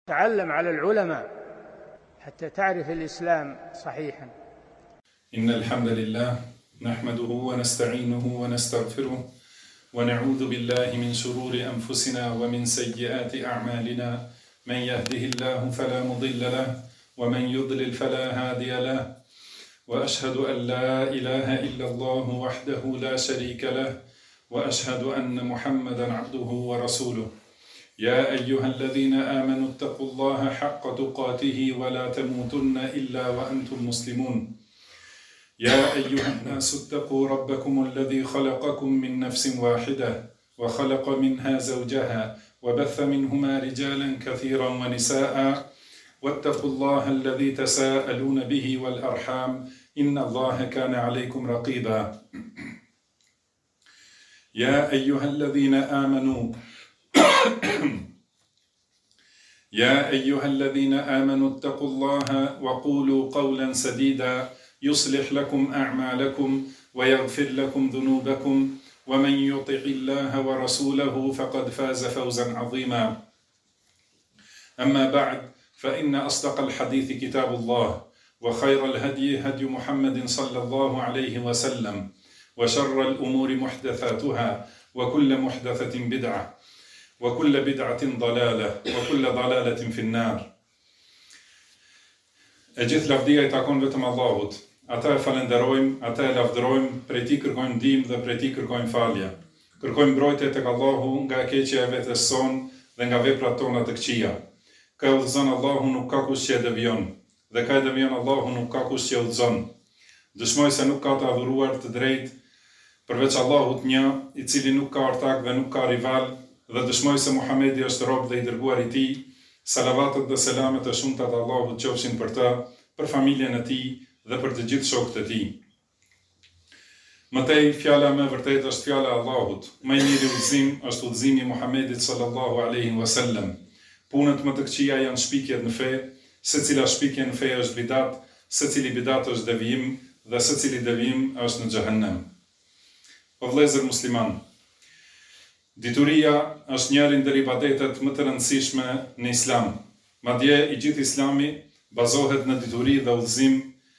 تعلم على العلماء حتى تعرف الإسلام صحيحا. إن الحمد لله نحمده ونستعينه ونستغفره ونعوذ بالله من شرور أنفسنا ومن سيئات أعمالنا. من يهده الله فلا مضل له ومن يضلل فلا هادي له، وأشهد أن لا إله إلا الله وحده لا شريك له، وأشهد أن محمدا عبده ورسوله. يا أيها الذين آمنوا اتقوا الله حق تقاته ولا تموتن إلا وأنتم مسلمون. يا أيها الناس اتقوا ربكم الذي خلقكم من نفس واحدة وخلق منها زوجها وبث منهما رجالا كثيرا ونساء، واتقوا الله الذي تساءلون به والأرحام إن الله كان عليكم رقيبا. يا أيها الذين آمنوا اتقوا الله وقولوا قولا سديدا يصلح لكم أعمالكم ويغفر لكم ذنوبكم، ومن يطع الله ورسوله فقد فاز فوزا عظيما. أما بعد، فإن أصدق الحديث كتاب الله، وخير الهدي هدي محمد صلى الله عليه وسلم، وشر الأمور محدثاتها، وكل محدثة بدعة، وكل بدعة ضلالة، وكل ضلالة في النار. E gjithë lavdia I takon vetëm Allahut. Ata e falenderojmë, ata e lavdërojmë, prej Tij kërkojmë ndihmë dhe prej Tij kërkojmë falje. Kërkojmë mbrojtje tek Allahu nga e keqja e vetes sonë dhe nga veprat tona të këqija. Ka e udhëzon Allahu, nuk ka kush që e devion, dhe ka e devion Allahu, nuk ka kush që e udhëzon. Dëshmoj se nuk ka të adhuruar të drejtë përveç Allahut një, I cili nuk ka ortak dhe nuk ka rival, dhe dëshmoj se Muhamedi është rob dhe I dërguar I Tij. Salavatet dhe selamet e shumta të Allahut qofshin për të, për familjen e tij dhe për të gjithë shokët e tij. Mëtej, fjala më vërtet është fjala e Allahut. Më I miri udhëzim është udhëzimi I Muhamedit sallallahu alaihi wasallam. Punët më të këqija janë shpikjet në fe, secila shpikje në fe është bidat, secili bidat është devijim dhe secili devijim është në xhehenem. O vëllezër musliman, dituria është njëri ndër ibadetet më të rëndësishme në Islam. Madje I gjithë Islami bazohet në dituri dhe udhëzim,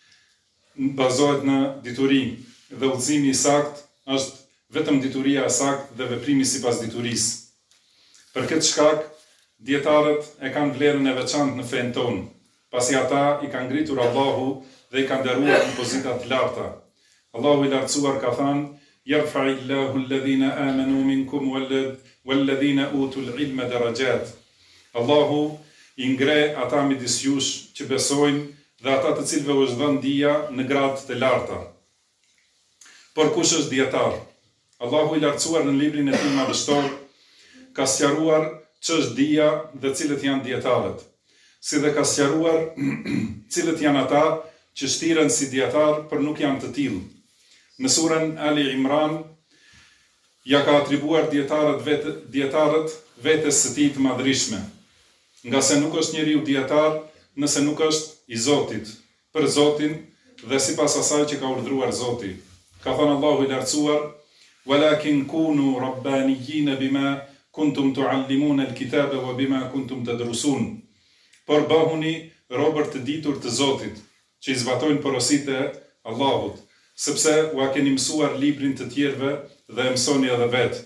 dhe udhëzimi I saktë është vetëm dituria e saktë dhe veprimi sipas diturisë. Për këtë shkak, dietarët e kanë vlerën e veçantë në fenë tonë, pasi ata I kanë ngritur Allahu dhe I kanë nderuar në pozita të larta. Allahu I lartësuar ka thënë: Yarfa'illahu alladhina amanu minkum walladhina utul ilma darajat. Allahu I ngre ata midis jush që besojnë dhe ata të cilëve u është dhënë dija në gradë të larta. Por kush është dietar? Allahu I lartësuar në librin e Tij madhështor ka sqaruar ç'është dija dhe cilët janë dietarët, si dhe ka sqaruar cilët janë ata që shtiren si dietar për nuk janë të tillë. Në surën Ali Imran ja ka atribuar dietarët vetes së Tij të madhrishme, nga se nuk është njeriu dietar nëse nuk është I Zotit, për Zotin dhe sipas asaj që ka urdhëruar Zoti. Ka thënë Allahu I lartësuar: "Walakin kunu rabbaniyyin bima kuntum tuallimuna al-kitaba wa bima kuntum tadrusun." Por bëhuni robër të ditur të Zotit, që I zbatojnë porositë e Allahut, sepse u keni mësuar librin të tjerëve dhe e mësoni edhe vetë.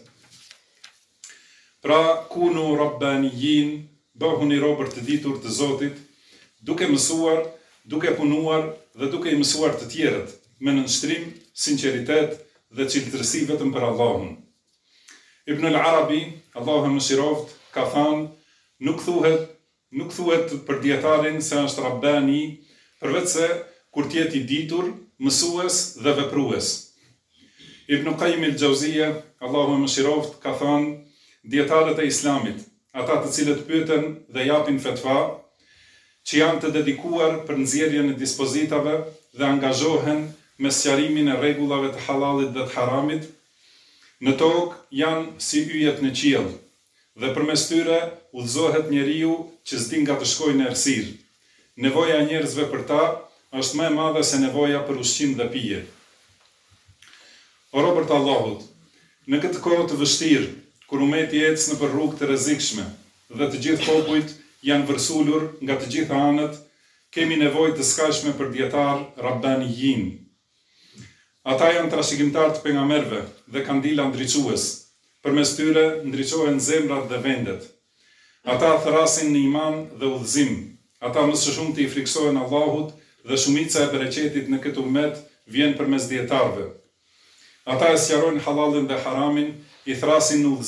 Pra, kunu rabbaniyyin, bëhuni robër të ditur të Zotit, duke mësuar, duke punuar dhe duke I mësuar të tjerët, me nënshtrim, sinqeritet dhe cilëtërsi vetëm për Allahun. Ibn al-Arabi, Allahu e mëshiroft, ka thënë: nuk thuhet për dietarin se është rabbani, përveç se kur të jetë I ditur, mësues dhe veprues. Ibn Qayyim al-Jauziyja, Allahu e mëshiroft, ka thënë: dietarët e Islamit, ata të cilët pyeten dhe japin fetva, që janë të dedikuar për nxjerrjen e dispozitave dhe angazhohen me sqarimin e rregullave të halalit dhe të haramit, në tokë janë si yjet në qiell, dhe përmes tyre udhëzohet njeriu që s'di nga të shkojë në errësirë. Nevoja e njerëzve për ta është më e madhe se nevoja për ushqim dhe pije. O robërt e Allahut, në këtë kohë të vështirë, kur umeti ecë nëpër rrugë të rrezikshme dhe të gjithë popujt janë vërsulur nga të gjitha anët, kemi nevojë të skajshme për dietar rabbaniyin. Ata janë trashëgimtar të pejgamberëve dhe kandila ndriçues. Përmes tyre ndriçohen zemrat dhe vendet. Ata thrasin në iman dhe udhëzim. Ata më së shumti i friksohen Allahut dhe shumica e bereqetit në këtë ummet vjen përmes dietarëve. Ata e sqarojnë halalin dhe haramin, i thrasin në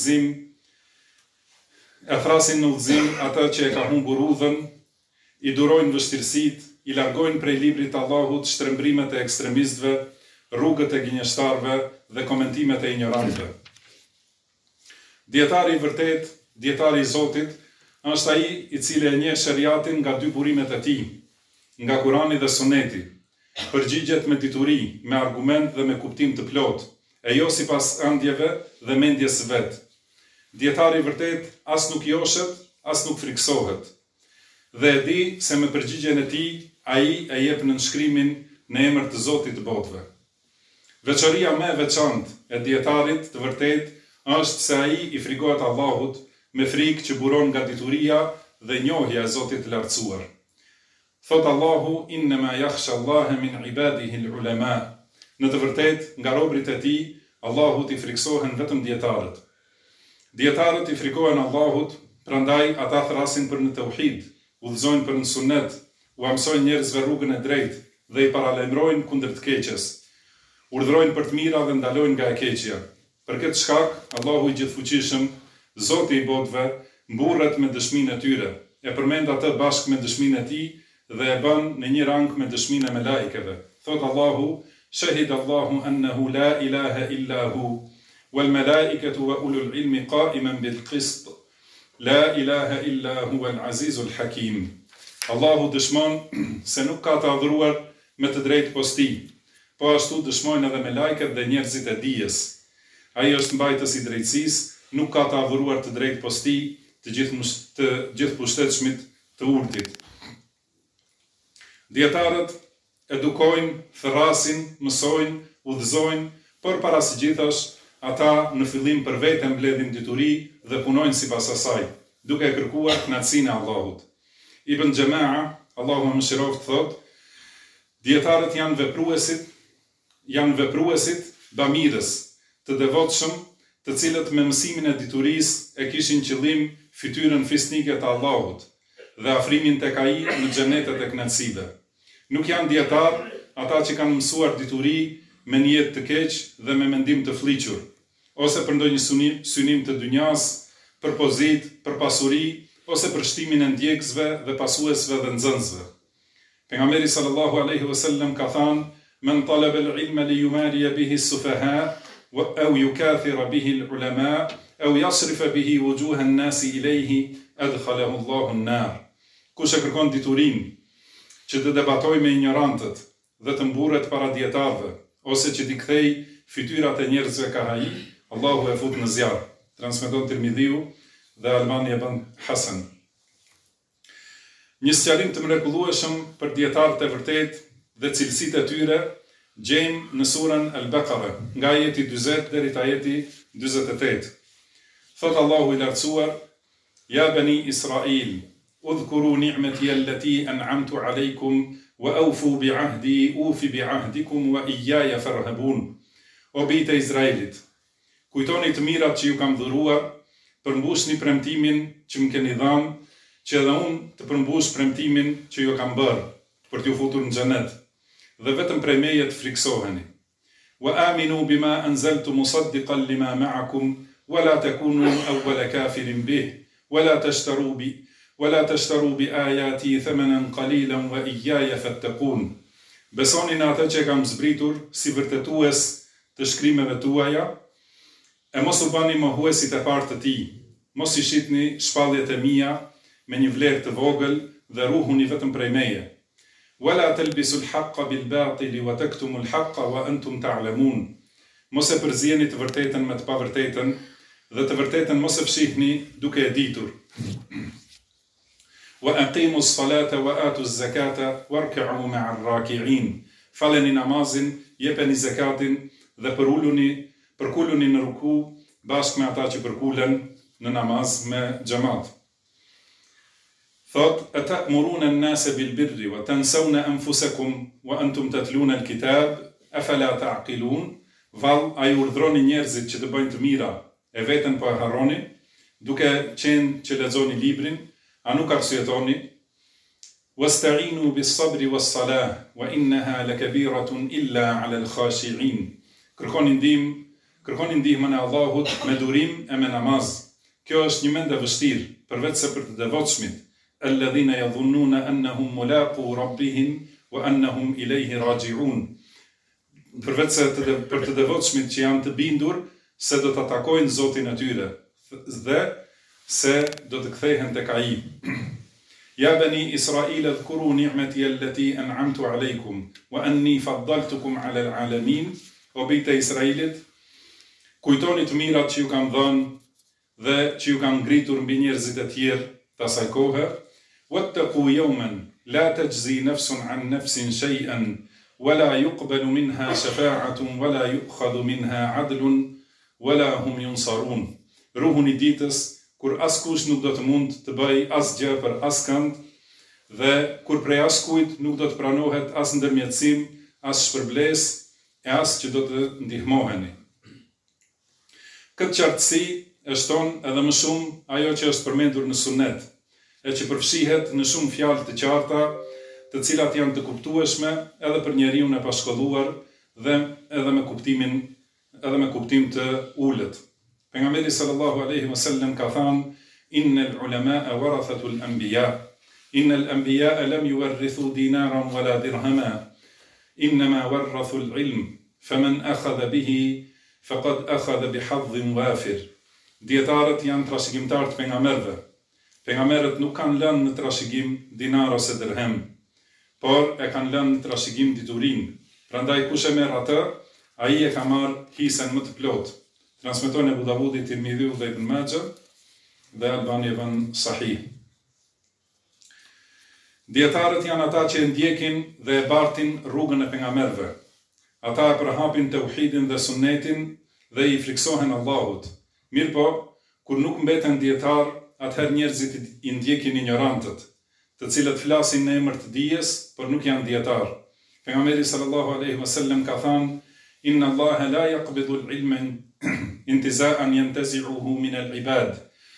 udhëzim ata që e ka humbur udhën, i durojnë vështirësitë, i largojnë prej librit të Allahut shtrembrimet e ekstremistëve, rrugët e gënjeshtarëve dhe komentimet e ignorantëve. Dietari i vërtet, dietari i Zotit, është ai i cili e njeh shariatin nga dy burimet e tij, nga Kurani dhe Suneti. Përgjigjet me dituri, me argument dhe me kuptim të plot, e jo sipas ëndjeve dhe mendjes së vet. Dietari i vërtet as nuk joshet, as nuk friksohet. Dhe e di se me përgjigjen e tij ai e jep nënshkrimin në emër të Zotit të botëve. Veçoria më e veçantë e dietarit të vërtet është se ai i frikohet Allahut me frikë që buron nga dituria dhe njohja e Zotit të lartësuar. Thot Allahu, innema yakhsha Allahe min ibadihi al-ulama. Në të vërtet, nga robrit e tij, Allahut i friksohen vetëm dietarët. Dietarët i frikohen Allahut, prandaj ata thrasin për në tauhid, udhëzojnë për në sunnet, u mësojnë njerëzve rrugën e drejtë dhe i paralajmërojnë kundër të keqes. Urdhërojnë për të mira dhe ndalojnë nga e keqja. Për këtë shkak, Allahu i gjithfuqishëm, Zoti i botëve, mburret me dëshminë e tyre, e përmend atë bashkë me dëshminë e tij dhe e bën në një rang me dëshminë e melaikeve. Thot Allahu, shahid Allahu annahu la ilaha illa hu, wal malaikatu wa ulul ilmi qa'iman bil qist. La ilaha illa huwa al-azizul hakim. Allahu dëshmon se nuk ka të adhuruar me të drejtë post tij, po ashtu dëshmojnë edhe melajket dhe njerëzit e dijes. Ai është mbajtës i drejtësisë, nuk ka të adhuruar të drejtë post tij, të gjithë pushtetshmit të urtit. Dietarët edukojnë, thrasin, mësojnë, udhëzojnë, por para së gjithash ata në fillim për vete mbledhin dituri dhe punojnë sipas asaj, duke kërkuar kënaqësinë e Allahut. Ibn Xhamaa, Allahu më mëshiroft, thot, dietarët janë vepruesit bamirës, të devotshëm, të cilët me mësimin e diturisë e kishin qëllim fytyrën fisnike të Allahut dhe afrimin tek ai në xhenetet e kënaqësive. Nuk janë dietar ata që kanë mësuar dituri me një jetë të keq dhe me mendim të fliqur, ose për ndonjë synim të dynjas, për pozitë, për pasuri, ose për shtimin e ndjekësve dhe pasuesve dhe nxënësve. Pejgamberi sallallahu alaihi wasallam ka thënë: "Men talaba al-ilma li yumari bihi as-sufaha, أو يكاثر به العلماء أو يصرف به وجوه الناس إليه أدخله الله النار." Kush e kërkon diturinë që të debatoj me ignorantët dhe të mburret para dietarëve, ose që t'i kthej fytyrat e njerëzve ka ai, Allahu e fut në zjarr. Transmeton Tirmidhiu dhe Albani e bën hasan. Një sqarim të mrekullueshëm për dietarët e vërtetë dhe cilësitë e tyre gjejmë në surën Al-Baqara, nga ajeti 40 deri te ajeti 48. Thot Allahu i lartësuar: "Ya bani Israil, udhkuru ni'mati allati an'amtu alaykum wa awfu bi'ahdi ufi bi'ahdikum wa iyaya farhabun." O bijtë e Izraelit, kujtoni të mirat që ju kam dhuruar, përmbushni premtimin që më keni dhënë, që edhe unë të përmbush premtimin që ju kam bërë për t'ju futur në xhenet. Dhe vetëm prej meje të friksoheni. Wa aminu bima anzaltu musaddiqan lima ma'akum wa la takunu awwala kafirin bih wa la tashtaru bi ayati thamanan qalilan wa iyaya fattaqun. Besoni në atë që kam zbritur si vërtetues të shkrimeve tuaja, e mos u bani mohuesit e parë të tij. Mos i shitni shpalljet e mia me një vlerë të vogël dhe ruhuni vetëm prej meje. Wala talbisu al-haqqa bil-batili wa taktumu al-haqqa wa antum ta'lamun. Mos e përzjeni të vërtetën me të pavërtetën dhe të vërtetën mos e fshihni duke e ditur. Wa aqimu as-salata wa atu az-zakata warka'u ma'a ar-raki'in. Faleni namazin, jepeni zakatin dhe përkuluni në ruku bashkë me ata që përkulen në namaz me xhamat. thot, atamuruna an-nasa bil birri wa tansawna anfusakum wa antum tatluna al-kitab afala ta'qilun. Vallë, a ju urdhroni njerëzit që të bëjnë të mira, e veten po e harroni, duke qenë që lexoni librin, a nuk arsyetoni? Wasta'inu bis-sabri was-salah wa innaha lakabiratun illa 'ala al-khashi'in. Kërkoni ndihmën e Allahut me durim e me namaz. Kjo është një mend e vështirë, përveç se për të devotshmit, alladhina yadhunnuna annahum mulaqu rabbihim wa annahum ilayhi raji'un. Përveç se për të devotshmit që janë të bindur se do të takojnë Zotin e tyre dhe se do të kthehen tek ai. Ya bani Israil adhkuru ni'mati allati an'amtu alaykum wa anni faddaltukum 'ala al-'alamin. O bijtë e Israilit, kujtoni të mirat që ju kam dhënë dhe që ju kam ngritur mbi njerëzit e tjerë të asaj kohe. Wattaqu yawman la tajzi nafsun 'an nafsin shay'an ولا يقبل منها شفاعة ولا يؤخذ منها عدل ولا هم ينصرون. Ruhuni ditës kur askush nuk do të mund të bëj asgjë për askënd dhe kur prej askujt nuk do të pranohet as ndërmjetësim, as shpërblesë e as që do të ndihmoheni. Këtë qartësi e shton edhe më shumë ajo që është përmendur në sunet, e që përfshihet në shumë fjalë të qarta, të cilat janë të kuptueshme edhe për njeriu e pashkolluar dhe edhe me kuptim të ulët. Pejgamberi sallallahu alaihi wasallam ka thënë: "Innal ulama'a warathatul anbiya. Innal anbiya'a lam yuwarrithu dinaran wala dirhama. Innama warrathu al-'ilm. Faman akhadha bihi faqad akhadha bihadhin wafir." Dietarët janë trashëgimtarë të pejgamberëve. Pejgamberët nuk kanë lënë në trashëgim dinar ose dirhem, por e kanë lënë në trashëgim diturinë. Prandaj kush e merr atë, ai e ka marrë hisen më të plotë. Transmeton Abu Davudi, Tirmidhiu dhe Ibn Majah dhe Albani e vën sahih. Dietarët janë ata që ndjekin dhe e bartin rrugën e pejgamberëve. Ata e përhapin tauhidin dhe sunnetin dhe i friksohen Allahut. Mirpo, kur nuk mbeten dietar, atëherë njerëzit i ndjekin ignorantët, të cilët flasin në emër të dijes, por nuk janë dietar. Pejgamberi sallallahu alaihi wasallam ka thënë: "Inna Allaha la yaqbidu al-'ilma intiza'an yantazi'uhu min al-'ibad,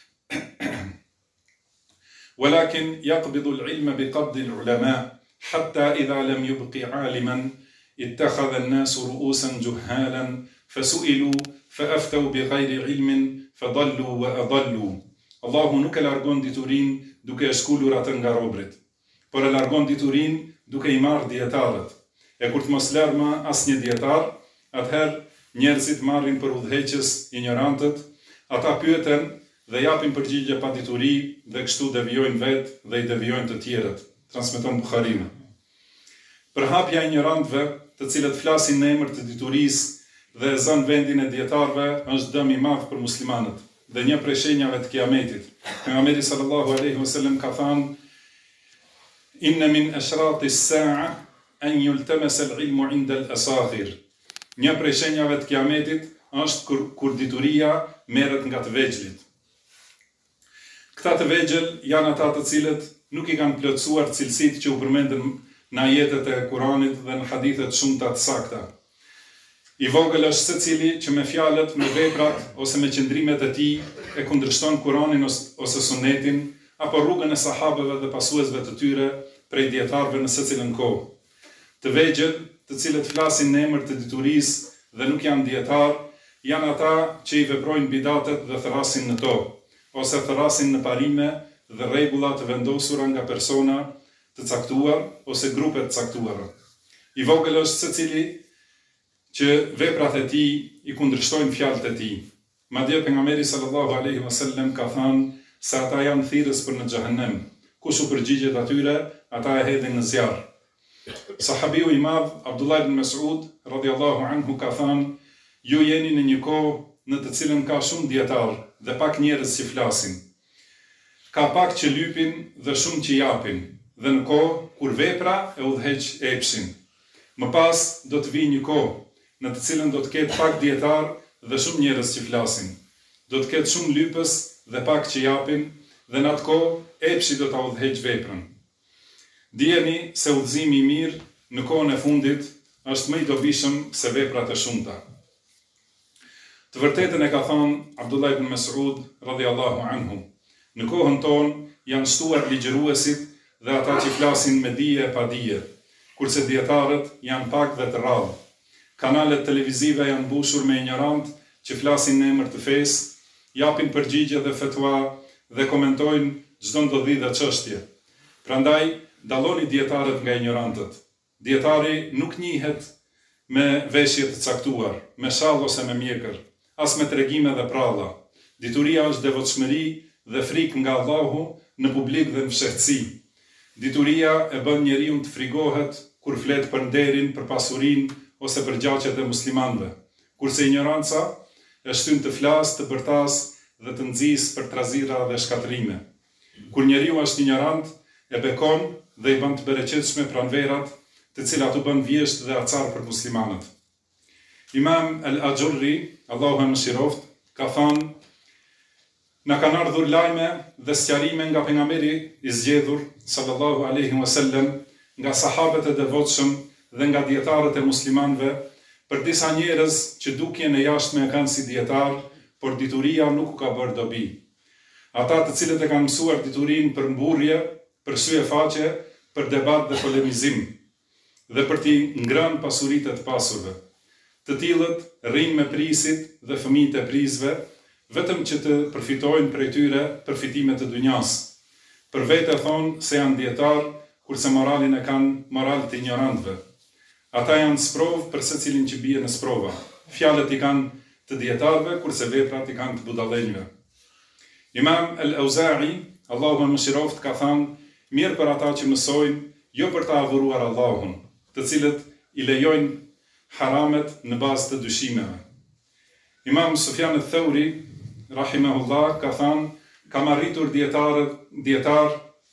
walakin yaqbidu al-'ilma biqabdi al-'ulama, hatta idha lam yubqi 'aliman ittakhadha an-nasu ru'usan juhalan fasu'ilu fa'aftaw bighayri 'ilmin fadallu wa adallu." Allahu nuk e largon diturin duke e shkullur atë nga robrit, por e largon diturin duke i marrë dietarët. E kur të mos lërë më asnjë dietar, atëherë njerëzit marrin për udhëheqës ignorantët, ata pyeten dhe japin përgjigje pa dituri dhe kështu devijojnë vetë dhe i devijojnë të tjerët. Transmeton Buhariu. Përhapja e ignorantëve, të cilët flasin në emër të diturisë dhe e zënë vendin e dietarëve, është dëm i madh për muslimanët dhe një prej shenjave të kiametit. Pejgamberi sallallahu alaihi wasallam ka thënë: "Inna min ashrati as-sa'a an yultamasa al-'ilmu 'inda al-asaghir." Një prej shenjave të kiametit është kur dituria merret nga të vegjëlit. Këta të vegjël janë ata të cilët nuk i kanë plotësuar cilësitë që u përmenden në ajetet e Kuranit dhe në hadithet shumëta të sakta. I vogël është secili që me fjalët, me veprat ose me qëndrimet e tij e kundërshton Kuranin ose Sunetin apo rrugën e sahabeve dhe pasuesve të tyre prej dietarëve në secilën kohë. Të vegjël, të cilët flasin në emër të diturisë dhe nuk janë dietar, janë ata që i veprojnë bidatet dhe thrasin në to, ose thrasin në parime dhe rregulla të vendosura nga persona të caktuar ose grupe të caktuara. I vogël është secili që veprat e tij i kundërshtojnë fjalët e tij. Madje pejgamberi sallallahu alaihi wasallam ka thënë se ata janë thirrës për në xhehenem. Kush u përgjigjet atyre, ata e hedhin në zjarr. Sahabiu i madh Abdullah ibn Mas'ud radhiyallahu anhu ka thënë: "Ju jeni në një kohë në të cilën ka shumë dietar dhe pak njerëz që flasin. Ka pak që lypin dhe shumë që japin, dhe në kohë kur vepra e udhëheq epshin. Më pas do të vijë një kohë në të cilën do të ketë pak dietar dhe shumë njerëz që flasin. Do të ketë shumë lypës dhe pak që japin, dhe në atë kohë epshi do ta udhëheq veprën. Dijeni se udhëzimi i mirë në kohën e fundit është më i dobishëm se veprat e shumta. Të vërtetën e ka thënë Abdullah ibn Mas'ud radhiyallahu anhu. Në kohën tonë janë shtuar ligjëruesit dhe ata që flasin me dije e pa dije, kurse dietarët janë pak dhe të rrallë. Kanalet televizive janë mbushur me ignorantë që flasin në emër të fesë, japin përgjigje dhe fatwa dhe komentojnë çdo ndodhi dhe çështje. Prandaj dalloni dietarët nga ignorantët. Dietari nuk njihet me veshje të caktuar, me shall ose me mjekër, as me tregime dhe pralla. Dituria është devotshmëri dhe frikë nga Allahu në publik dhe në fshehtësi. Dituria e bën njeriu të frigohet kur flet për nderin, për pasurinë ose për gjaqet e muslimanëve, kurse ignoranca e shtyn të flasë, të bërtas dhe të nxjisë për trazira dhe shkatërime. Kur njeriu është ignorant, e bekon dhe i bën të bereqetshme pranverat, të cilat u bën vjesht dhe acar për muslimanët. Imam al-Ajurri, Allahu e mëshiroft, ka thënë: na kanë ardhur lajme dhe sqarime nga pejgamberi i zgjedhur sallallahu alaihi wasallam, nga sahabët e devotshëm dhe nga dietarët e muslimanëve për disa njerëz që dukjen e jashtme e kanë si dietar, por dituria nuk u ka bërë dobi. Ata të cilët e kanë mësuar diturinë për mburrje, për sy e faqe, për debat dhe polemizim, dhe për t'i ngrënë pasuritë e të pasurve. Të tillët rrinë me prisit dhe fëmijët e prizve, vetëm që të përfitojnë prej tyre përfitime të dunjas. Për vete thonë se janë dietar, kurse moralin e kanë moral të ignorantëve. Ata janë sprov për secilin që bie në sprova. Fjalët i kanë të dietarëve, kurse veprat i kanë të budallënjve. Imam al-Auza'i, Allahu e mëshiroft, ka thënë: mirë për ata që mësojnë, jo për ta adhuruar Allahun, të cilët i lejojnë haramet në bazë të dyshimeve. Imam Sufjan al-Thauri, rahimahullah, ka thënë: kam arritur dietar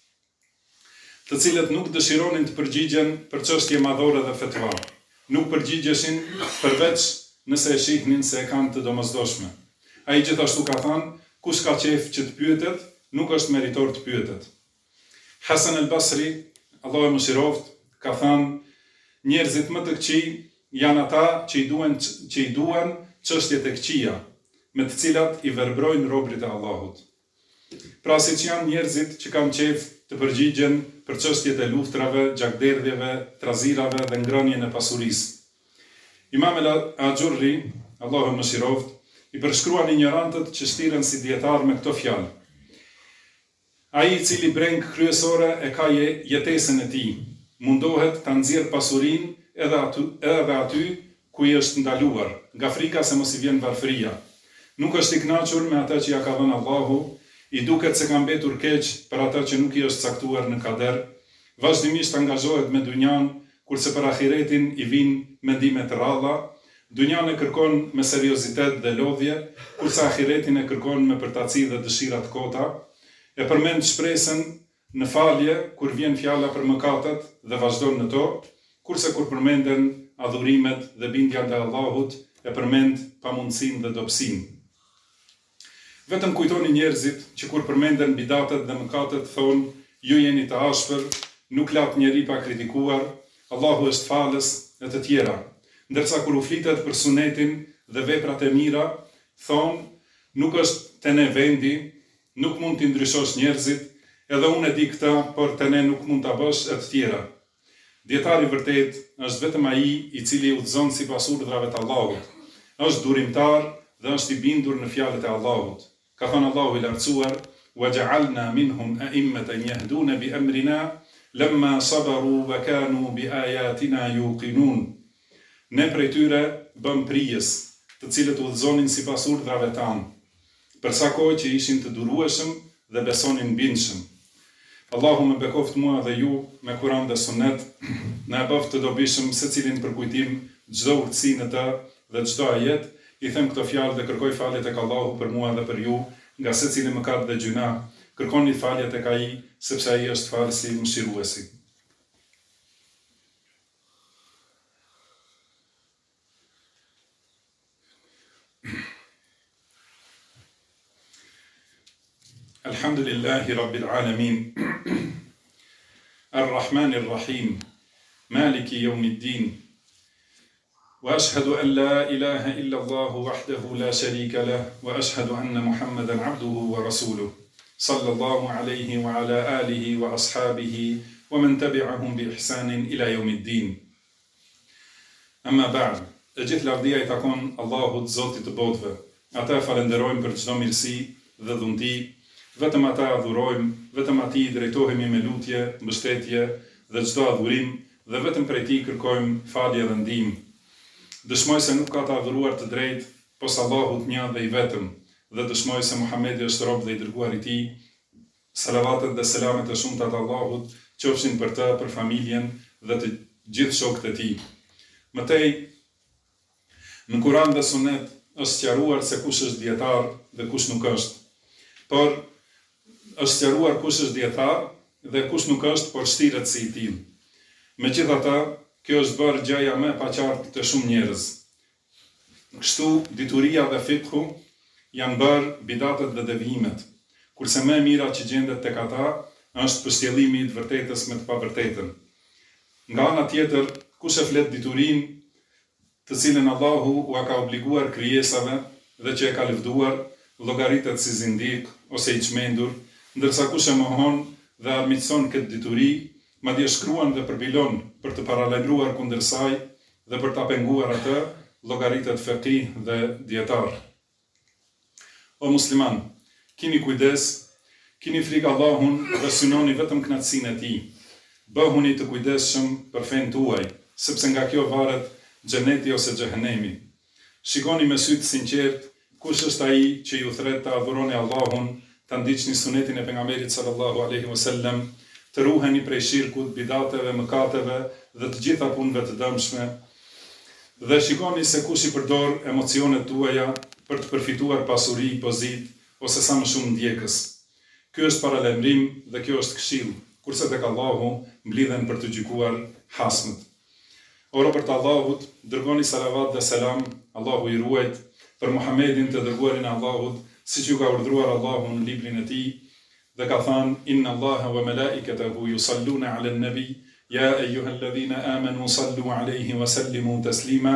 të cilët nuk dëshironin të përgjigjen për çështje madhore dhe fatva. Nuk përgjigjeshin përveç nëse e shihnin se e kanë të domosdoshme. Ai gjithashtu ka thënë: kush ka qef që të pyetet, nuk është meritor të pyetet. Hasan al-Basri, Allahu e mëshiroft, ka thënë: njerëzit më të këqij janë ata që i duan çështjet e këqija, me të cilat i verbrojnë robrit e Allahut. Pra si që janë njerëzit që kanë qef të përgjigjen për çështjet e luftrave, gjakderdhjeve, trazirave dhe ngrënien e pasurisë. Imam al-Ajurri, Allahu e mëshiroft, i përshkruan ignorantët që shtiren si dietar me këto fjalë: ai i cili breng kryesore e ka jetesën e tij, mundohet ta nxjerrë pasurinë edhe aty ku i është ndaluar, nga frika se mos i vjen varfëria. Nuk është i kënaqur me atë që ja ka dhënë Allahu, i duket se ka mbetur keq për atë që nuk i është caktuar në kader, vazhdimisht angazhohet me dunjan, kurse për ahiretin i vinë mendime të rralla. Dunjan e kërkon me seriozitet dhe lodhje, kurse ahiretin e kërkon me përtaci dhe dëshira të kota. E përmend shpresën në falje kur vjen fjala për mëkatet dhe vazhdon në to, kurse kur përmenden adhurimet dhe bindja ndaj Allahut, e përmend pamundësinë dhe dobësinë. Vetëm kujtoni njerëzit që kur përmenden bidatet dhe mëkatet thonë: ju jeni të ashpër, nuk lat njeri pa kritikuar, Allahu është falës e të tjera. Ndërsa kur u flitet për sunetin dhe veprat e mira, thonë: nuk është te ne vendi, nuk mund t'i ndryshosh njerëzit, edhe unë e di këta, por te ne nuk mund t'a bësh e të tjera. Dietari vërtet është vetëm ai i cili udhëzon sipas urdhrave të Allahut, është durimtar dhe është i bindur në fjalët e Allahut. Ka thënë Allahu i lartësuar: wa ja'alna minhum a'immatan yahduna bi amrina lamma sabaru wa kanu bi ayatina yuqinun. Ne prej tyre bëm prijes, të cilët udhëzonin sipas urdhrave tanë, për sa kohë që ishin të durueshëm dhe besonin bindshëm. Allahu më bekoft mua dhe ju me Kur'an dhe Sunet, na e bëft të dobishëm secilin për kujtim çdo urtësi në të dhe çdo ajet. I them këto fjalë dhe kërkoj falje tek Allahu për mua dhe për ju, nga secili mëkat dhe gjuna. Kërkoni falje tek ai, sepse ai është falësi mëshiruesi. الحمد لله رب العالمين الرحمن الرحيم مالك يوم الدين وأشهد أن لا إله إلا الله وحده لا شريك له وأشهد أن محمدا عبده ورسوله صلى الله عليه وعلى آله وأصحابه ومن تبعهم بإحسان إلى يوم الدين أما بعد gjithë lavdia I takon Allahut Zotit të botëve. Ata falenderojmë për çdo mirësi dhe dhunti, vetëm ata adhurojmë, vetëm atij drejtohemi me lutje, mbështetje dhe çdo adhurim dhe vetëm prej tij kërkojmë falje dhe ndihmë. Dëshmoj se nuk ka të adhuruar të drejtë pos Allahut një dhe I vetëm, dhe dëshmoj se Muhamedi është rob dhe I dërguar I tij. Salavatet dhe selamet e shumta të Allahut qofshin për të, për familjen dhe të gjithë shokët e tij. Mëtej, në Kur'an dhe Sunet është sqaruar se kush është dietar dhe kush nuk është. Por është sqaruar kush është dietar dhe kush nuk është, por shtiret si I tillë. Megjithatë, kjo është bërë gjëja më e paqartë të shumë njerëz. Kështu dituria dhe fikhu janë bërë bidatet dhe devijimet, kurse më e mira që gjendet tek ata është përshtjellimi I të vërtetës me të pavërtetën. Nga ana tjetër, kush e flet diturinë të cilën Allahu ua ka obliguar krijesave dhe që e ka lëvduar, llogaritet si zindik ose I çmendur, ndërsa kush e mohon dhe armiqson këtë dituri, madje shkruan dhe përbilon për të paralajmëruar kundër saj dhe për ta penguar atë, llogaritet faqih dhe dietar. O musliman, kini kujdes, kini frikë Allahun dhe synoni vetëm kënaqësinë e Tij. Bëhuni të kujdesshëm për fenë tuaj, sepse nga kjo varet xheneti ose xhehenemi. Shikoni me sy të sinqert kush është ai që ju thret të adhuroni Allahun, të ndiqni sunetin e pejgamberit sallallahu alaihi wasallam, të ruheni prej shirkut, bidateve, mëkateve dhe të gjitha punëve të dëmshme. Dhe shikoni se kush I përdor emocionet tuaja për të përfituar pasuri, pozitë ose sa më shumë ndjekës. Ky është paralajmërim dhe kjo është këshill, kurse tek Allahu mblidhen për të gjykuar hasmët. O robërt Allahut, dërgoni salavat dhe selam, Allahu I ruajt, për Muhamedin të dërguarin e Allahut, siç ju ka urdhëruar Allahu në librin e Tij, dhe ka thënë: Inna Allaha wa malaikatahu yusalluna 'alan nabi, ya ayyuhalladhina amanu sallu 'alayhi wa sallimu taslima.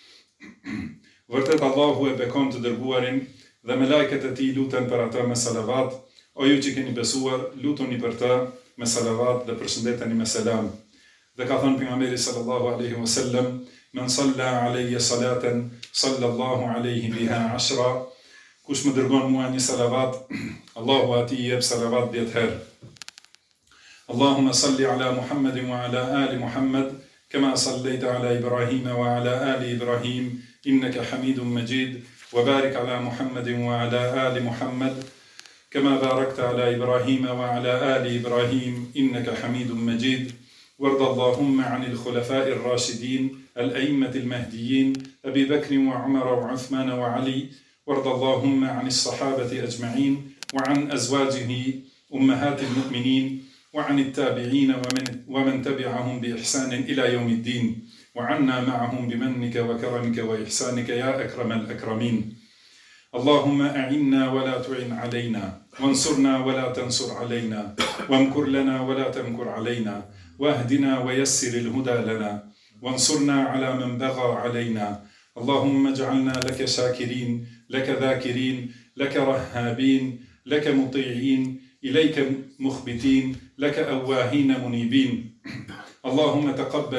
Vërtet Allahu e bekon të dërguarin dhe me lajket e Tij luten për ata me salavat, o ju që keni besuar, lutuni për të me salavat dhe përshëndeteni me selam. Dhe ka thënë pejgamberi sallallahu alaihi wasallam: Men salla alayya salatan sallallahu alaihi biha 10. Kush më dërgon mua një salavat, Allahu atij jep salavat 10 herë. Allahumma salli ala Muhammadin wa ala ali Muhammad kama sallaita ala Ibrahim wa ala ali Ibrahim innaka Hamidum Majid wa barik ala Muhammadin wa ala ali Muhammad kama barakta ala Ibrahim wa ala ali Ibrahim innaka Hamidum Majid. وارض اللهم عن الخلفاء الراشدين الأئمة المهديين أبي بكر وعمر وعثمان وعلي. وارض اللهم عن الصحابة أجمعين وعن أزواجه أمهات المؤمنين وعن التابعين ومن تبعهم بإحسان إلى يوم الدين وعنا معهم بمنك وكرمك وإحسانك يا أكرم الأكرمين. اللهم أعنا ولا تعن علينا وانصرنا ولا تنصر علينا وامكر لنا ولا تمكر علينا واهدنا ويسر الهدى لنا وانصرنا على من بغى علينا. اللهم اجعلنا لك شاكرين، لك ذاكرين، لك رهابين، لك مطيعين، إليك مخبتين، لك أواهين منيبين. اللهم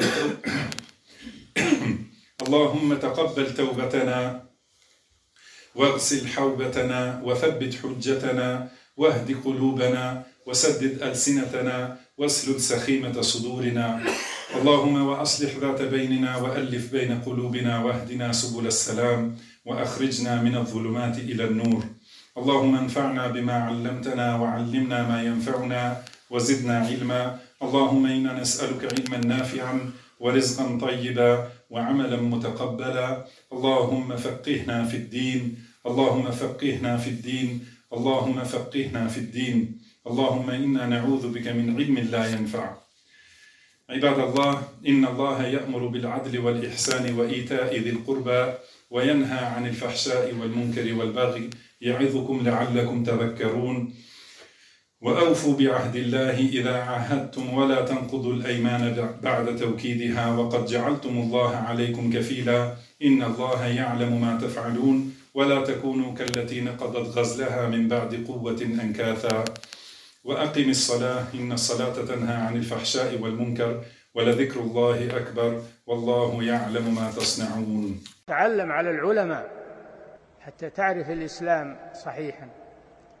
تقبل توبتنا واغسل حوبتنا وثبت حجتنا واهد قلوبنا وسدد ألسنتنا واسلل سخيمة صدورنا. اللهم وأصلح ذات بيننا وألف بين قلوبنا واهدنا سبل السلام وأخرجنا من الظلمات إلى النور. اللهم انفعنا بما علمتنا وعلمنا ما ينفعنا وزدنا علما. اللهم إنا نسألك علما نافعا ورزقا طيبا وعملا متقبلا. اللهم فقهنا في الدين، اللهم فقهنا في الدين، اللهم فقهنا في الدين. اللهم إنا نعوذ بك من علم لا ينفع. عباد الله، إن الله يأمر بالعدل والإحسان وإيتاء ذي القربى وينهى عن الفحشاء والمنكر والبغي يعظكم لعلكم تذكرون. وأوفوا بعهد الله إذا عاهدتم ولا تنقضوا الأيمان بعد توكيدها وقد جعلتم الله عليكم كفيلا إن الله يعلم ما تفعلون ولا تكونوا كالتي نقضت غزلها من بعد قوة أنكاثا وأقم الصلاة إن الصلاة تنهى عن الفحشاء والمنكر ولذكر الله أكبر والله يعلم ما تصنعون. تعلم على العلماء حتى تعرف الإسلام صحيحا.